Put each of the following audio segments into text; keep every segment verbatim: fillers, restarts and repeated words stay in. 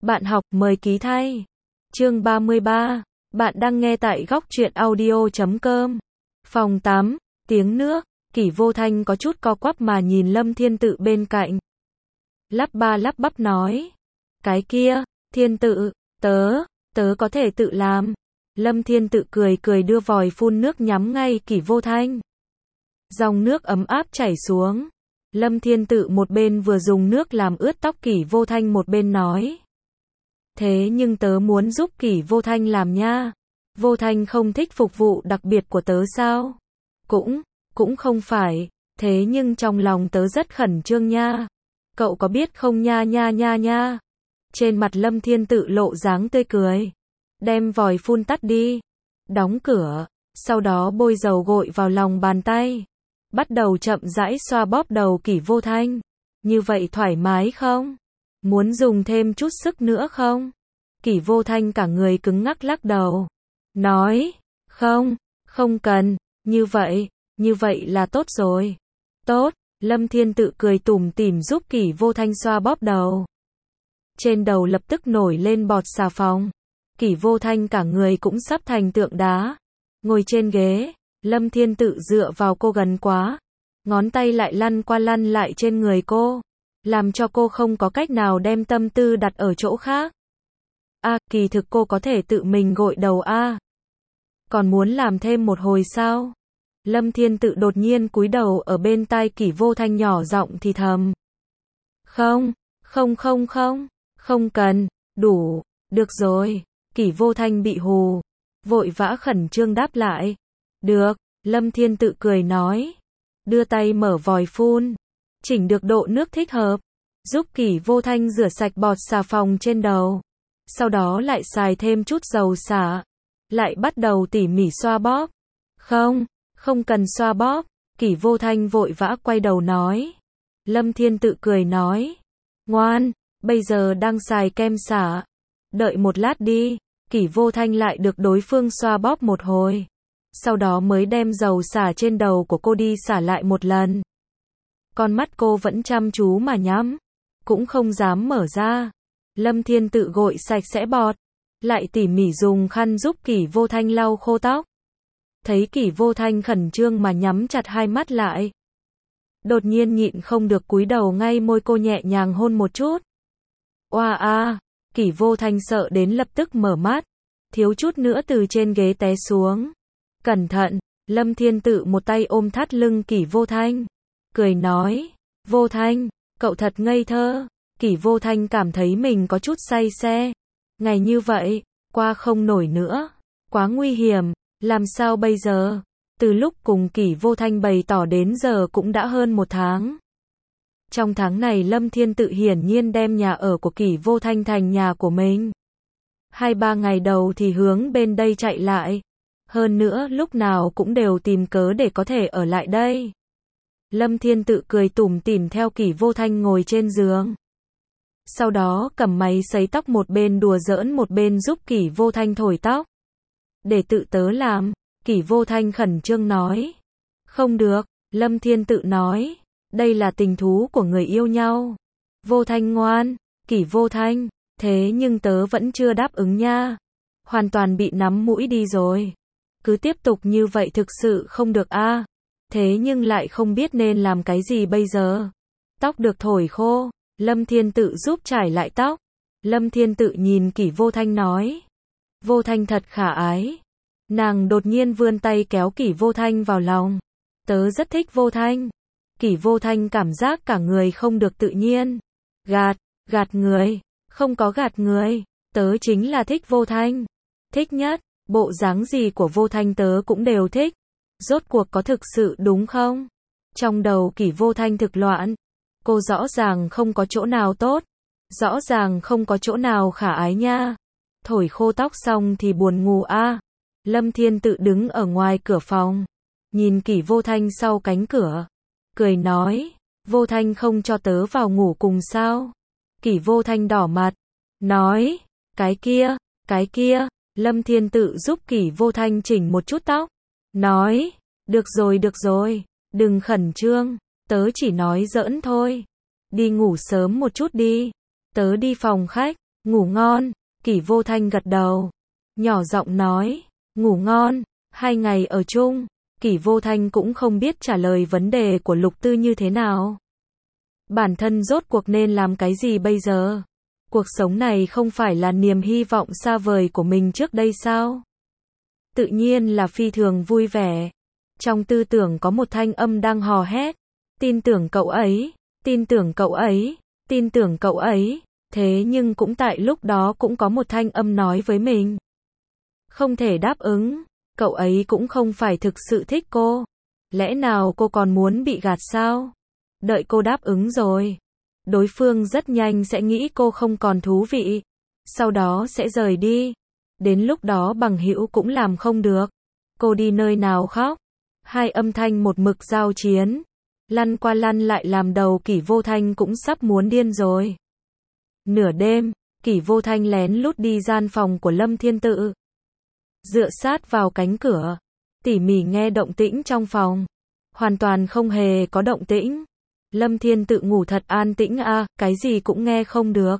Bạn học mời ký thay. Chương ba mươi ba. Bạn đang nghe tại góc truyện audio chấm com. Phòng tám, tiếng nước, Kỷ Vô Thanh có chút co quắp mà nhìn Lâm Thiên Tự bên cạnh. Lắp ba lắp bắp nói. Cái kia, Thiên Tự, tớ, tớ có thể tự làm. Lâm Thiên Tự cười cười đưa vòi phun nước nhắm ngay Kỷ Vô Thanh. Dòng nước ấm áp chảy xuống. Lâm Thiên Tự một bên vừa dùng nước làm ướt tóc Kỷ Vô Thanh một bên nói. Thế nhưng tớ muốn giúp Kỷ Vô Thanh làm nha. Vô Thanh không thích phục vụ đặc biệt của tớ sao? Cũng, cũng không phải, thế nhưng trong lòng tớ rất khẩn trương nha. Cậu có biết không nha nha nha nha. Trên mặt Lâm Thiên Tự lộ dáng tươi cười. Đem vòi phun tắt đi. Đóng cửa, sau đó bôi dầu gội vào lòng bàn tay. Bắt đầu chậm rãi xoa bóp đầu Kỷ Vô Thanh. Như vậy thoải mái không? Muốn dùng thêm chút sức nữa không? Kỷ Vô Thanh cả người cứng ngắc lắc đầu. Nói, không, không cần, như vậy, như vậy là tốt rồi. Tốt, Lâm Thiên Tự cười tủm tỉm giúp Kỷ Vô Thanh xoa bóp đầu. Trên đầu lập tức nổi lên bọt xà phòng. Kỷ Vô Thanh cả người cũng sắp thành tượng đá. Ngồi trên ghế, Lâm Thiên Tự dựa vào cô gần quá. Ngón tay lại lăn qua lăn lại trên người cô. Làm cho cô không có cách nào đem tâm tư đặt ở chỗ khác. A, à, kỳ thực cô có thể tự mình gội đầu a. À. Còn muốn làm thêm một hồi sao? Lâm Thiên Tự đột nhiên cúi đầu ở bên tai Kỷ Vô Thanh nhỏ giọng thì thầm. Không, không không không, không cần, đủ, được rồi. Kỷ Vô Thanh bị hù, vội vã khẩn trương đáp lại. Được, Lâm Thiên Tự cười nói. Đưa tay mở vòi phun. Chỉnh được độ nước thích hợp, giúp Kỷ Vô Thanh rửa sạch bọt xà phòng trên đầu. Sau đó lại xài thêm chút dầu xả. Lại bắt đầu tỉ mỉ xoa bóp. Không, không cần xoa bóp. Kỷ Vô Thanh vội vã quay đầu nói. Lâm Thiên Tự cười nói. Ngoan, bây giờ đang xài kem xả. Đợi một lát đi. Kỷ Vô Thanh lại được đối phương xoa bóp một hồi. Sau đó mới đem dầu xả trên đầu của cô đi xả lại một lần. Con mắt cô vẫn chăm chú mà nhắm, cũng không dám mở ra. Lâm Thiên Tự gội sạch sẽ bọt, lại tỉ mỉ dùng khăn giúp Kỷ Vô Thanh lau khô tóc. Thấy Kỷ Vô Thanh khẩn trương mà nhắm chặt hai mắt lại. Đột nhiên nhịn không được cúi đầu ngay môi cô nhẹ nhàng hôn một chút. Oa a, Kỷ Vô Thanh sợ đến lập tức mở mắt, thiếu chút nữa từ trên ghế té xuống. Cẩn thận, Lâm Thiên Tự một tay ôm thắt lưng Kỷ Vô Thanh. Cười nói, Vô Thanh, cậu thật ngây thơ. Kỷ Vô Thanh cảm thấy mình có chút say xe. Ngày như vậy, qua không nổi nữa. Quá nguy hiểm, làm sao bây giờ? Từ lúc cùng Kỷ Vô Thanh bày tỏ đến giờ cũng đã hơn một tháng. Trong tháng này Lâm Thiên Tự hiển nhiên đem nhà ở của Kỷ Vô Thanh thành nhà của mình. Hai ba ngày đầu thì hướng bên đây chạy lại. Hơn nữa lúc nào cũng đều tìm cớ để có thể ở lại đây. Lâm Thiên Tự cười tủm tỉm theo Kỷ Vô Thanh ngồi trên giường. Sau đó cầm máy sấy tóc một bên đùa giỡn một bên giúp Kỷ Vô Thanh thổi tóc. Để tự tớ làm, Kỷ Vô Thanh khẩn trương nói. Không được, Lâm Thiên Tự nói. Đây là tình thú của người yêu nhau. Vô Thanh ngoan, Kỷ Vô Thanh, thế nhưng tớ vẫn chưa đáp ứng nha. Hoàn toàn bị nắm mũi đi rồi. Cứ tiếp tục như vậy thực sự không được a. À. Thế nhưng lại không biết nên làm cái gì bây giờ. Tóc được thổi khô, Lâm Thiên Tự giúp trải lại tóc. Lâm Thiên Tự nhìn Kỷ Vô Thanh nói. Vô Thanh thật khả ái. Nàng đột nhiên vươn tay kéo Kỷ Vô Thanh vào lòng. Tớ rất thích Vô Thanh. Kỷ Vô Thanh cảm giác cả người không được tự nhiên. Gạt, gạt người. Không có gạt người. Tớ chính là thích Vô Thanh. Thích nhất, bộ dáng gì của Vô Thanh tớ cũng đều thích. Rốt cuộc có thực sự đúng không? Trong đầu Kỷ Vô Thanh thực loạn. Cô rõ ràng không có chỗ nào tốt. Rõ ràng không có chỗ nào khả ái nha. Thổi khô tóc xong thì buồn ngủ a. À. Lâm Thiên Tự đứng ở ngoài cửa phòng. Nhìn Kỷ Vô Thanh sau cánh cửa. Cười nói. Vô Thanh không cho tớ vào ngủ cùng sao? Kỷ Vô Thanh đỏ mặt. Nói. Cái kia, cái kia. Lâm Thiên Tự giúp Kỷ Vô Thanh chỉnh một chút tóc. Nói, được rồi được rồi, đừng khẩn trương, tớ chỉ nói giỡn thôi. Đi ngủ sớm một chút đi, tớ đi phòng khách. Ngủ ngon, Kỷ Vô Thanh gật đầu. Nhỏ giọng nói, ngủ ngon, hai ngày ở chung, Kỷ Vô Thanh cũng không biết trả lời vấn đề của Lục Tư như thế nào. Bản thân rốt cuộc nên làm cái gì bây giờ? Cuộc sống này không phải là niềm hy vọng xa vời của mình trước đây sao? Tự nhiên là phi thường vui vẻ. Trong tư tưởng có một thanh âm đang hò hét. Tin tưởng cậu ấy, tin tưởng cậu ấy, tin tưởng cậu ấy. Thế nhưng cũng tại lúc đó cũng có một thanh âm nói với mình. Không thể đáp ứng, cậu ấy cũng không phải thực sự thích cô. Lẽ nào cô còn muốn bị gạt sao? Đợi cô đáp ứng rồi. Đối phương rất nhanh sẽ nghĩ cô không còn thú vị. Sau đó sẽ rời đi. Đến lúc đó bằng hữu cũng làm không được. Cô đi nơi nào khóc? Hai âm thanh một mực giao chiến. Lăn qua lăn lại làm đầu Kỷ Vô Thanh cũng sắp muốn điên rồi. Nửa đêm, Kỷ Vô Thanh lén lút đi gian phòng của Lâm Thiên Tự. Dựa sát vào cánh cửa. Tỉ mỉ nghe động tĩnh trong phòng. Hoàn toàn không hề có động tĩnh. Lâm Thiên Tự ngủ thật an tĩnh a, à, cái gì cũng nghe không được.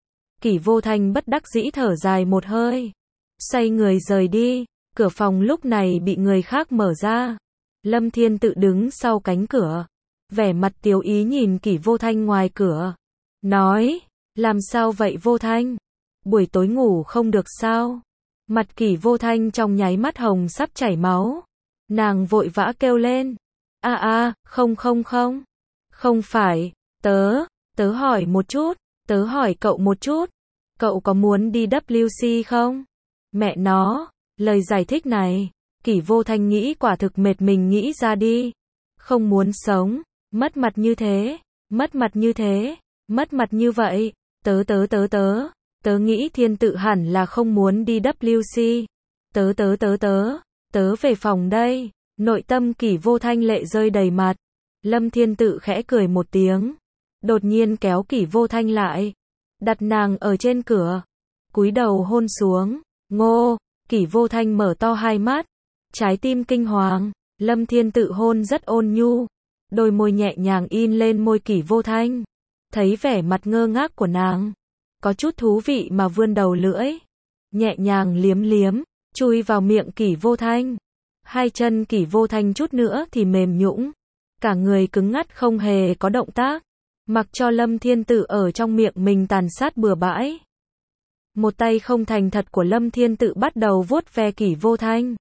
Kỷ Vô Thanh bất đắc dĩ thở dài một hơi. Xoay người rời đi. Cửa phòng lúc này bị người khác mở ra. Lâm Thiên Tự đứng sau cánh cửa. Vẻ mặt tiếu ý nhìn Kỷ Vô Thanh ngoài cửa. Nói, làm sao vậy Vô Thanh? Buổi tối ngủ không được sao? Mặt Kỷ Vô Thanh trong nháy mắt hồng sắp chảy máu. Nàng vội vã kêu lên. A a, không không không. Không phải, tớ, tớ hỏi một chút, tớ hỏi cậu một chút. Cậu có muốn đi W C không? Mẹ nó, lời giải thích này, Kỷ Vô Thanh nghĩ quả thực mệt mình nghĩ ra đi. Không muốn sống, mất mặt như thế, mất mặt như thế, mất mặt như vậy, tớ tớ tớ tớ, tớ nghĩ Thiên Tự hẳn là không muốn đi W C. Tớ tớ tớ tớ, tớ về phòng đây. Nội tâm Kỷ Vô Thanh lệ rơi đầy mặt. Lâm Thiên Tự khẽ cười một tiếng. Đột nhiên kéo Kỷ Vô Thanh lại. Đặt nàng ở trên cửa. Cúi đầu hôn xuống. Ngô, Kỷ Vô Thanh mở to hai mắt. Trái tim kinh hoàng. Lâm Thiên Tự hôn rất ôn nhu. Đôi môi nhẹ nhàng in lên môi Kỷ Vô Thanh. Thấy vẻ mặt ngơ ngác của nàng. Có chút thú vị mà vươn đầu lưỡi. Nhẹ nhàng liếm liếm. Chui vào miệng Kỷ Vô Thanh. Hai chân Kỷ Vô Thanh chút nữa thì mềm nhũn. Cả người cứng ngắt không hề có động tác. Mặc cho Lâm Thiên Tự ở trong miệng mình tàn sát bừa bãi. Một tay không thành thật của Lâm Thiên Tự bắt đầu vuốt ve Kỷ Vô Thanh.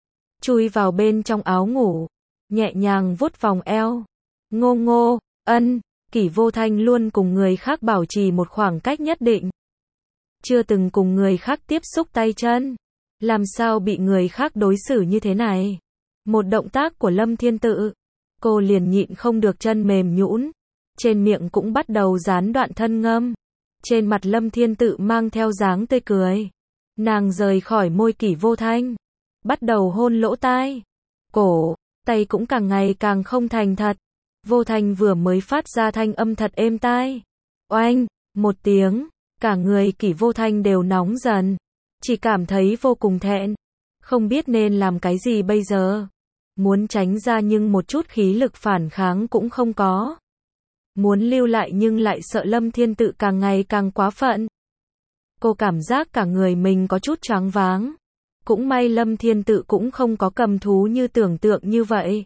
Chui vào bên trong áo ngủ. Nhẹ nhàng vuốt vòng eo. Ngô ngô, ân, Kỷ Vô Thanh luôn cùng người khác bảo trì một khoảng cách nhất định. Chưa từng cùng người khác tiếp xúc tay chân. Làm sao bị người khác đối xử như thế này? Một động tác của Lâm Thiên Tự. Cô liền nhịn không được chân mềm nhũn. Trên miệng cũng bắt đầu dán đoạn thân ngâm. Trên mặt Lâm Thiên Tự mang theo dáng tươi cười. Nàng rời khỏi môi Kỷ Vô Thanh. Bắt đầu hôn lỗ tai. Cổ, tay cũng càng ngày càng không thành thật. Vô Thanh vừa mới phát ra thanh âm thật êm tai. Oanh, một tiếng. Cả người Kỷ Vô Thanh đều nóng dần. Chỉ cảm thấy vô cùng thẹn. Không biết nên làm cái gì bây giờ. Muốn tránh ra nhưng một chút khí lực phản kháng cũng không có. Muốn lưu lại nhưng lại sợ Lâm Thiên Tự càng ngày càng quá phận. Cô cảm giác cả người mình có chút choáng váng. Cũng may Lâm Thiên Tự cũng không có cầm thú như tưởng tượng như vậy.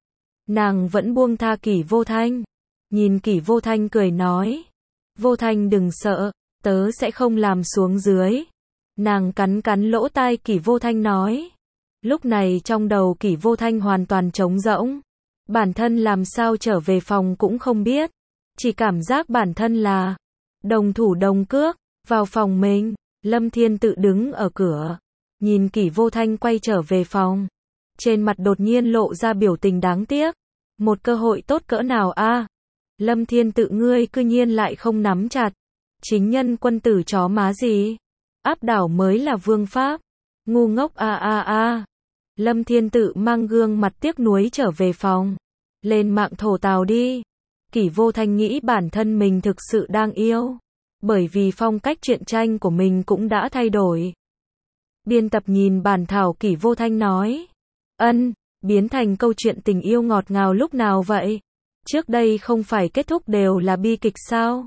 Nàng vẫn buông tha Kỷ Vô Thanh. Nhìn Kỷ Vô Thanh cười nói. Vô Thanh đừng sợ, tớ sẽ không làm xuống dưới. Nàng cắn cắn lỗ tai Kỷ Vô Thanh nói. Lúc này trong đầu Kỷ Vô Thanh hoàn toàn trống rỗng. Bản thân làm sao trở về phòng cũng không biết. Chỉ cảm giác bản thân là đồng thủ đồng cước. Vào phòng mình, Lâm Thiên Tự đứng ở cửa. Nhìn Kỷ Vô Thanh quay trở về phòng. Trên mặt đột nhiên lộ ra biểu tình đáng tiếc. Một cơ hội tốt cỡ nào a? À? Lâm Thiên Tự ngươi cư nhiên lại không nắm chặt. Chính nhân quân tử chó má gì? Áp đảo mới là vương pháp. Ngu ngốc a a a. Lâm Thiên Tự mang gương mặt tiếc nuối trở về phòng. Lên mạng thổ tào đi. Kỷ Vô Thanh nghĩ bản thân mình thực sự đang yêu. Bởi vì phong cách truyện tranh của mình cũng đã thay đổi. Biên tập nhìn bản thảo Kỷ Vô Thanh nói. Ân, biến thành câu chuyện tình yêu ngọt ngào lúc nào vậy? Trước đây không phải kết thúc đều là bi kịch sao?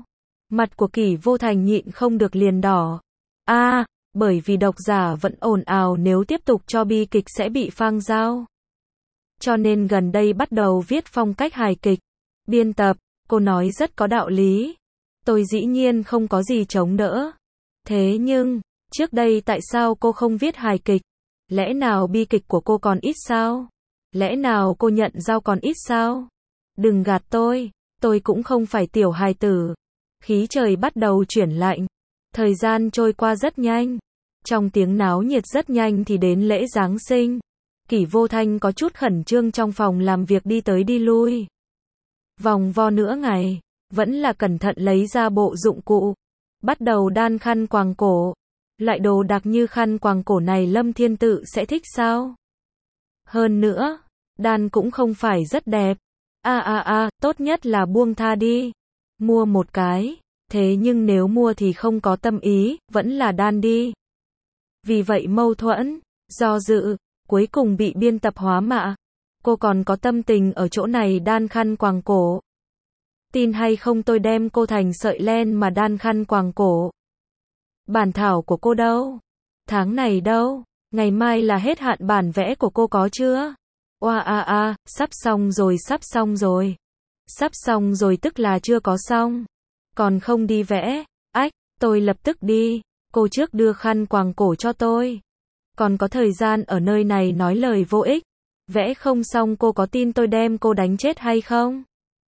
Mặt của Kỷ Vô Thành nhịn không được liền đỏ. A, à, bởi vì độc giả vẫn ồn ào nếu tiếp tục cho bi kịch sẽ bị phang dao. Cho nên gần đây bắt đầu viết phong cách hài kịch. Biên tập, cô nói rất có đạo lý. Tôi dĩ nhiên không có gì chống đỡ. Thế nhưng, trước đây tại sao cô không viết hài kịch? Lẽ nào bi kịch của cô còn ít sao? Lẽ nào cô nhận giao còn ít sao? Đừng gạt tôi, tôi cũng không phải tiểu hài tử. Khí trời bắt đầu chuyển lạnh. Thời gian trôi qua rất nhanh. Trong tiếng náo nhiệt rất nhanh thì đến lễ Giáng sinh. Kỷ Vô Thanh có chút khẩn trương trong phòng làm việc đi tới đi lui. Vòng vo nửa ngày, vẫn là cẩn thận lấy ra bộ dụng cụ. Bắt đầu đan khăn quàng cổ. Loại đồ đặc như khăn quàng cổ này Lâm Thiên Tự sẽ thích sao? Hơn nữa, đan cũng không phải rất đẹp. A a a, tốt nhất là buông tha đi. Mua một cái, thế nhưng nếu mua thì không có tâm ý, vẫn là đan đi. Vì vậy mâu thuẫn, do dự, cuối cùng bị biên tập hóa mạ. Cô còn có tâm tình ở chỗ này đan khăn quàng cổ. Tin hay không tôi đem cô thành sợi len mà đan khăn quàng cổ. Bản thảo của cô đâu? Tháng này đâu? Ngày mai là hết hạn bản vẽ của cô có chưa? Oa a a, sắp xong rồi sắp xong rồi. Sắp xong rồi tức là chưa có xong. Còn không đi vẽ. Ách, tôi lập tức đi. Cô trước đưa khăn quàng cổ cho tôi. Còn có thời gian ở nơi này nói lời vô ích. Vẽ không xong cô có tin tôi đem cô đánh chết hay không?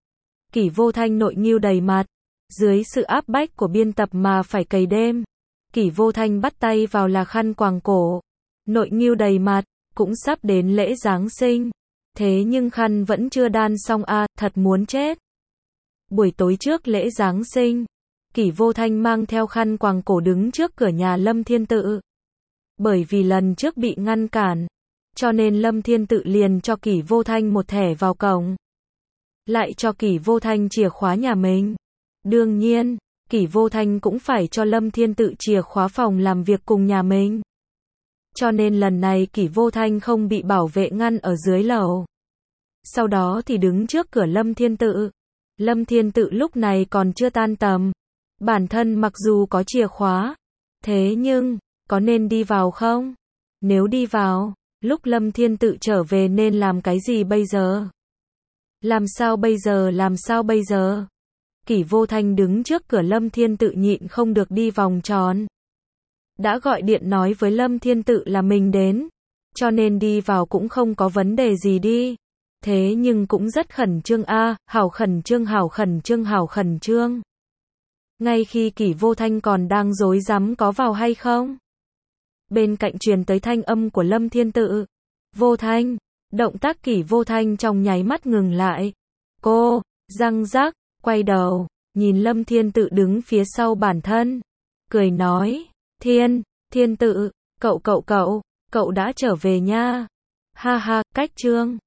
Kỷ Vô Thanh nội nghiêu đầy mặt. Dưới sự áp bách của biên tập mà phải cày đêm. Kỷ Vô Thanh bắt tay vào là khăn quàng cổ. Nội nghiêu đầy mặt, cũng sắp đến lễ Giáng sinh. Thế nhưng khăn vẫn chưa đan xong a, à, thật muốn chết. Buổi tối trước lễ Giáng sinh, Kỷ Vô Thanh mang theo khăn quàng cổ đứng trước cửa nhà Lâm Thiên Tự. Bởi vì lần trước bị ngăn cản, cho nên Lâm Thiên Tự liền cho Kỷ Vô Thanh một thẻ vào cổng. Lại cho Kỷ Vô Thanh chìa khóa nhà mình. Đương nhiên, Kỷ Vô Thanh cũng phải cho Lâm Thiên Tự chìa khóa phòng làm việc cùng nhà mình. Cho nên lần này Kỷ Vô Thanh không bị bảo vệ ngăn ở dưới lầu. Sau đó thì đứng trước cửa Lâm Thiên Tự. Lâm Thiên Tự lúc này còn chưa tan tầm. Bản thân mặc dù có chìa khóa, thế nhưng, có nên đi vào không? Nếu đi vào, lúc Lâm Thiên Tự trở về nên làm cái gì bây giờ? Làm sao bây giờ làm sao bây giờ? Kỷ Vô Thanh đứng trước cửa Lâm Thiên Tự nhịn không được đi vòng tròn. Đã gọi điện nói với Lâm Thiên Tự là mình đến, cho nên đi vào cũng không có vấn đề gì đi. Thế nhưng cũng rất khẩn trương a, à, hảo khẩn trương hảo khẩn trương hảo khẩn trương. Ngay khi Kỷ Vô Thanh còn đang rối rắm có vào hay không, bên cạnh truyền tới thanh âm của Lâm Thiên Tự. Vô Thanh, động tác Kỷ Vô Thanh trong nháy mắt ngừng lại. Cô, răng rắc, quay đầu, nhìn Lâm Thiên Tự đứng phía sau bản thân, cười nói, Thiên, Thiên Tự, cậu cậu cậu, cậu đã trở về nha. Ha ha, cách trương.